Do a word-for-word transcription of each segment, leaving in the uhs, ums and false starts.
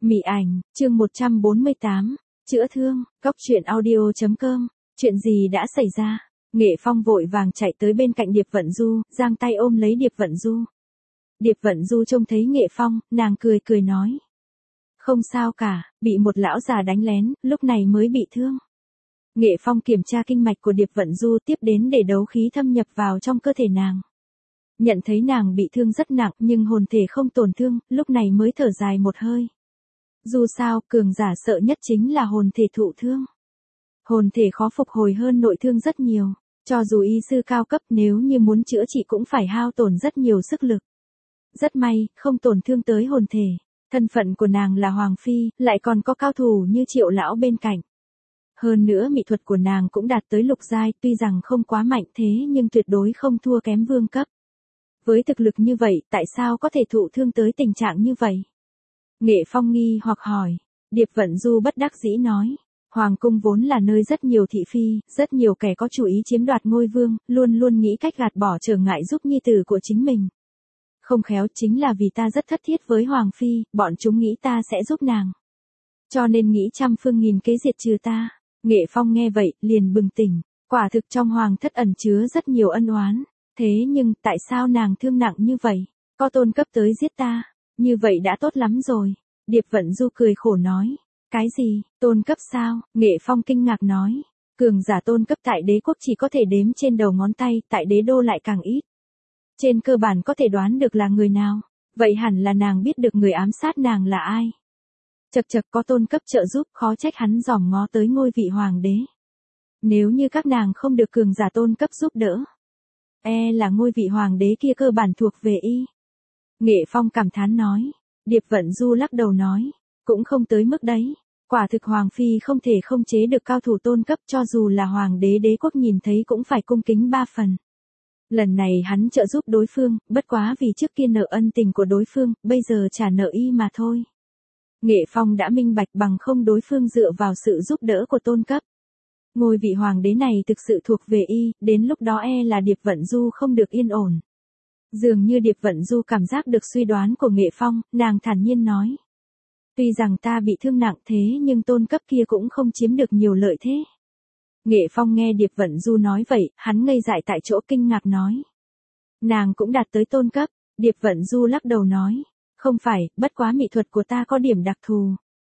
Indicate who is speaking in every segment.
Speaker 1: Mị ảnh, chương một trăm bốn mươi tám, chữa thương, góc truyện audio chấm com, chuyện gì đã xảy ra? Nghệ Phong vội vàng chạy tới bên cạnh Điệp Vận Du, giang tay ôm lấy Điệp Vận Du. Điệp Vận Du trông thấy Nghệ Phong, nàng cười cười nói. Không sao cả, bị một lão già đánh lén, lúc này mới bị thương. Nghệ Phong kiểm tra kinh mạch của Điệp Vận Du tiếp đến để đấu khí thâm nhập vào trong cơ thể nàng. Nhận thấy nàng bị thương rất nặng nhưng hồn thể không tổn thương, lúc này mới thở dài một hơi. Dù sao, cường giả sợ nhất chính là hồn thể thụ thương. Hồn thể khó phục hồi hơn nội thương rất nhiều, cho dù y sư cao cấp nếu như muốn chữa trị cũng phải hao tổn rất nhiều sức lực. Rất may, không tổn thương tới hồn thể, thân phận của nàng là Hoàng Phi, lại còn có cao thủ như Triệu Lão bên cạnh. Hơn nữa mỹ thuật của nàng cũng đạt tới lục giai, tuy rằng không quá mạnh thế nhưng tuyệt đối không thua kém vương cấp. Với thực lực như vậy, tại sao có thể thụ thương tới tình trạng như vậy? Nghệ Phong nghi hoặc hỏi. Điệp Vận Du bất đắc dĩ nói. Hoàng cung vốn là nơi rất nhiều thị phi, rất nhiều kẻ có chủ ý chiếm đoạt ngôi vương, luôn luôn nghĩ cách gạt bỏ trở ngại giúp nhi tử của chính mình. Không khéo chính là vì ta rất thất thiết với Hoàng Phi, bọn chúng nghĩ ta sẽ giúp nàng. Cho nên nghĩ trăm phương nghìn kế diệt trừ ta. Nghệ Phong nghe vậy, liền bừng tỉnh. Quả thực trong Hoàng thất ẩn chứa rất nhiều ân oán. Thế nhưng, tại sao nàng thương nặng như vậy? Có tôn cấp tới giết ta. Như vậy đã tốt lắm rồi. Điệp Vận Du cười khổ nói. Cái gì, tôn cấp sao? Nghệ Phong kinh ngạc nói. Cường giả tôn cấp tại đế quốc chỉ có thể đếm trên đầu ngón tay, tại đế đô lại càng ít. Trên cơ bản có thể đoán được là người nào. Vậy hẳn là nàng biết được người ám sát nàng là ai. Chật chật có tôn cấp trợ giúp, khó trách hắn dòm ngó tới ngôi vị hoàng đế. Nếu như các nàng không được cường giả tôn cấp giúp đỡ, e là ngôi vị hoàng đế kia cơ bản thuộc về y. Nghệ Phong cảm thán nói. Điệp Vận Du lắc đầu nói. Cũng không tới mức đấy. Quả thực Hoàng Phi không thể không chế được cao thủ tôn cấp, cho dù là hoàng đế đế quốc nhìn thấy cũng phải cung kính ba phần. Lần này hắn trợ giúp đối phương, bất quá vì trước kia nợ ân tình của đối phương, bây giờ trả nợ y mà thôi. Nghệ Phong đã minh bạch bằng không đối phương dựa vào sự giúp đỡ của tôn cấp. Ngôi vị hoàng đế này thực sự thuộc về y, đến lúc đó e là Điệp Vận Du không được yên ổn. Dường như Điệp Vận Du cảm giác được suy đoán của Nghệ Phong, nàng thản nhiên nói. Tuy rằng ta bị thương nặng thế nhưng tôn cấp kia cũng không chiếm được nhiều lợi thế. Nghệ Phong nghe Điệp Vận Du nói vậy, hắn ngây dại tại chỗ kinh ngạc nói. Nàng cũng đạt tới tôn cấp, Điệp Vận Du lắc đầu nói. Không phải, bất quá mỹ thuật của ta có điểm đặc thù.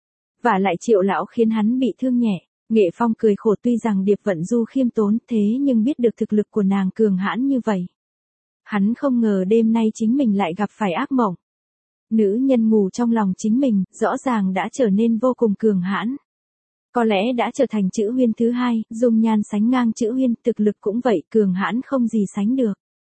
Speaker 1: Và lại Triệu Lão khiến hắn bị thương nhẹ. Nghệ Phong cười khổ tuy rằng Điệp Vận Du khiêm tốn thế nhưng biết được thực lực của nàng cường hãn như vậy. Hắn không ngờ đêm nay chính mình lại gặp phải ác mộng. Nữ nhân ngủ trong lòng chính mình, rõ ràng đã trở nên vô cùng cường hãn. Có lẽ đã trở thành chữ Huyên thứ hai, dung nhan sánh ngang chữ Huyên, thực lực cũng vậy, cường hãn không gì sánh được.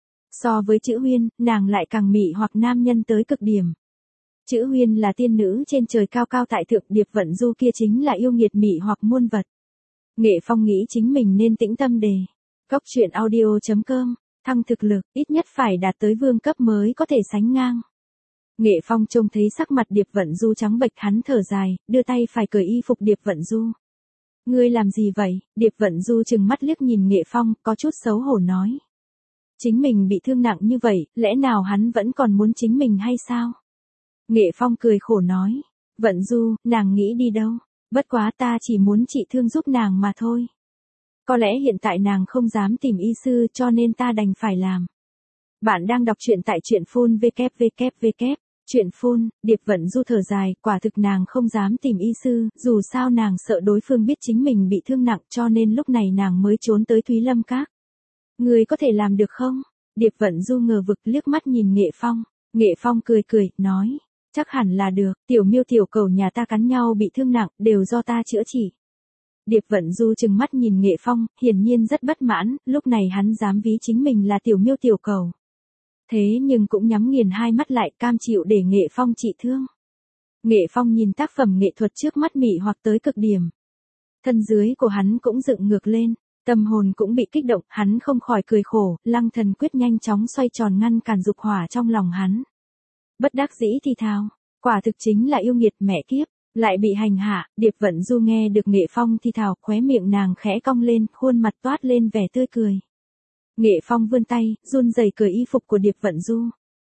Speaker 1: So với chữ Huyên, nàng lại càng mị hoặc nam nhân tới cực điểm. Chữ Huyên là tiên nữ trên trời cao cao tại thượng, Điệp Vận Du kia chính là yêu nghiệt mị hoặc muôn vật. Nghệ Phong nghĩ chính mình nên tĩnh tâm đề. Góc truyện audio chấm com, thăng thực lực, ít nhất phải đạt tới vương cấp mới có thể sánh ngang. Nghệ Phong trông thấy sắc mặt Điệp Vận Du trắng bệch, hắn thở dài, đưa tay phải cởi y phục Điệp Vận Du. Ngươi làm gì vậy? Điệp Vận Du chừng mắt liếc nhìn Nghệ Phong, có chút xấu hổ nói. Chính mình bị thương nặng như vậy, lẽ nào hắn vẫn còn muốn chính mình hay sao? Nghệ Phong cười khổ nói. Vận Du, nàng nghĩ đi đâu? Bất quá ta chỉ muốn trị thương giúp nàng mà thôi. Có lẽ hiện tại nàng không dám tìm y sư cho nên ta đành phải làm. Bạn đang đọc truyện tại truyện phun vê kép vê kép vê kép. Truyện phun, Điệp Vận Du thở dài, quả thực nàng không dám tìm y sư, dù sao nàng sợ đối phương biết chính mình bị thương nặng cho nên lúc này nàng mới trốn tới Thúy Lâm Các. Người có thể làm được không? Điệp Vận Du ngờ vực liếc mắt nhìn Nghệ Phong. Nghệ Phong cười cười, nói. Chắc hẳn là được, tiểu miêu tiểu cầu nhà ta cắn nhau bị thương nặng, đều do ta chữa trị. Điệp Vận Du chừng mắt nhìn Nghệ Phong, hiển nhiên rất bất mãn, lúc này hắn dám ví chính mình là tiểu miêu tiểu cầu. Thế nhưng cũng nhắm nghiền hai mắt lại, cam chịu để Nghệ Phong trị thương. Nghệ Phong nhìn tác phẩm nghệ thuật trước mắt mị hoặc tới cực điểm. Thân dưới của hắn cũng dựng ngược lên, tâm hồn cũng bị kích động, hắn không khỏi cười khổ, Lăng Thần Quyết nhanh chóng xoay tròn ngăn cản dục hỏa trong lòng hắn. Bất đắc dĩ thì thào, quả thực chính là yêu nghiệt mẹ kiếp, lại bị hành hạ. Điệp Vận Du nghe được Nghệ Phong thì thào, khóe miệng nàng khẽ cong lên, khuôn mặt toát lên vẻ tươi cười. Nghệ Phong vươn tay, run rẩy cởi y phục của Điệp Vận Du.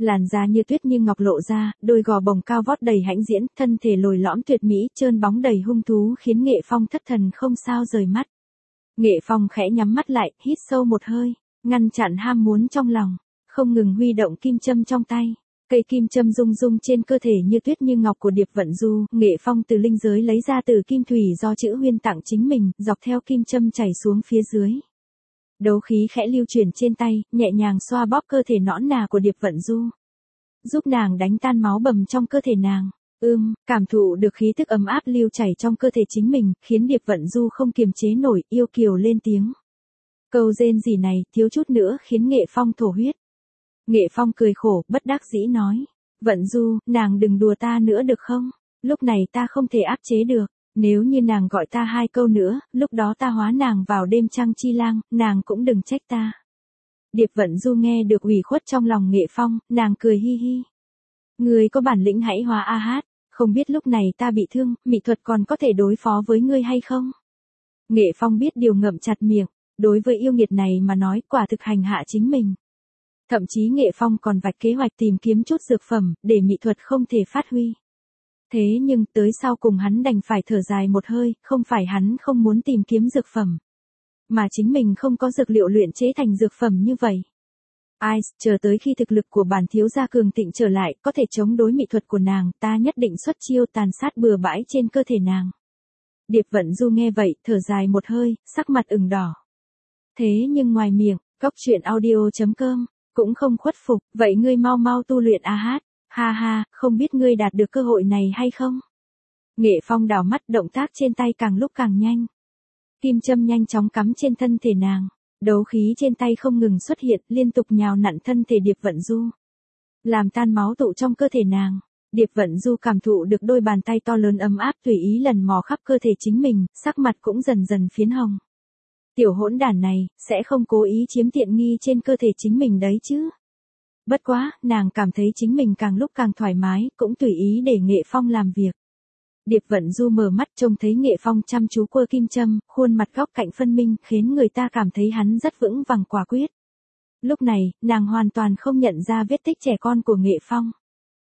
Speaker 1: Làn da như tuyết như ngọc lộ ra, đôi gò bồng cao vót đầy hãnh diễn, thân thể lồi lõm tuyệt mỹ, trơn bóng đầy hung thú khiến Nghệ Phong thất thần không sao rời mắt. Nghệ Phong khẽ nhắm mắt lại, hít sâu một hơi, ngăn chặn ham muốn trong lòng, không ngừng huy động kim châm trong tay. Cây kim châm rung rung trên cơ thể như tuyết như ngọc của Điệp Vận Du, Nghệ Phong từ linh giới lấy ra từ kim thủy do chữ Huyên tặng chính mình, dọc theo kim châm chảy xuống phía dưới. Đấu khí khẽ lưu chuyển trên tay, nhẹ nhàng xoa bóp cơ thể nõn nà của Điệp Vận Du, giúp nàng đánh tan máu bầm trong cơ thể nàng. Ưm, cảm thụ được khí tức ấm áp lưu chảy trong cơ thể chính mình, khiến Điệp Vận Du không kiềm chế nổi, yêu kiều lên tiếng. Câu rên rỉ này, thiếu chút nữa khiến Nghệ Phong thổ huyết. Nghệ Phong cười khổ, bất đắc dĩ nói. Vận Du, nàng đừng đùa ta nữa được không? Lúc này ta không thể áp chế được. Nếu như nàng gọi ta hai câu nữa, lúc đó ta hóa nàng vào đêm trăng chi lang, nàng cũng đừng trách ta. Điệp Vận Du nghe được ủy khuất trong lòng Nghệ Phong, nàng cười hi hi. Ngươi có bản lĩnh hãy hóa a hát, không biết lúc này ta bị thương, mỹ thuật còn có thể đối phó với ngươi hay không? Nghệ Phong biết điều ngậm chặt miệng, đối với yêu nghiệt này mà nói quả thực hành hạ chính mình. Thậm chí Nghệ Phong còn vạch kế hoạch tìm kiếm chút dược phẩm, để mỹ thuật không thể phát huy. Thế nhưng tới sau cùng hắn đành phải thở dài một hơi, không phải hắn không muốn tìm kiếm dược phẩm, mà chính mình không có dược liệu luyện chế thành dược phẩm như vậy. Ai, chờ tới khi thực lực của bản thiếu gia cường thịnh trở lại, có thể chống đối mỹ thuật của nàng, ta nhất định xuất chiêu tàn sát bừa bãi trên cơ thể nàng. Điệp Vận Du nghe vậy, thở dài một hơi, sắc mặt ửng đỏ. Thế nhưng ngoài miệng, góc truyện audio chấm com cũng không khuất phục, vậy ngươi mau mau tu luyện a hát, ha ha, không biết ngươi đạt được cơ hội này hay không? Nghệ Phong đảo mắt, động tác trên tay càng lúc càng nhanh. Kim châm nhanh chóng cắm trên thân thể nàng, đấu khí trên tay không ngừng xuất hiện, liên tục nhào nặn thân thể Điệp Vận Du, làm tan máu tụ trong cơ thể nàng. Điệp Vận Du cảm thụ được đôi bàn tay to lớn ấm áp tùy ý lần mò khắp cơ thể chính mình, sắc mặt cũng dần dần phiến hồng. Tiểu hỗn đản này, sẽ không cố ý chiếm tiện nghi trên cơ thể chính mình đấy chứ. Bất quá, nàng cảm thấy chính mình càng lúc càng thoải mái, cũng tùy ý để Nghệ Phong làm việc. Điệp Vận Du mở mắt trông thấy Nghệ Phong chăm chú quơ kim châm, khuôn mặt góc cạnh phân minh, khiến người ta cảm thấy hắn rất vững vàng quả quyết. Lúc này, nàng hoàn toàn không nhận ra vết tích trẻ con của Nghệ Phong.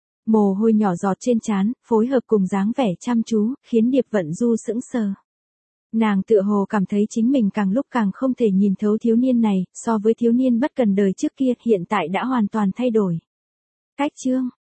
Speaker 1: Mồ hôi nhỏ giọt trên trán, phối hợp cùng dáng vẻ chăm chú, khiến Điệp Vận Du sững sờ. Nàng tựa hồ cảm thấy chính mình càng lúc càng không thể nhìn thấu thiếu niên này, so với thiếu niên bất cần đời trước kia, hiện tại đã hoàn toàn thay đổi. Cách chương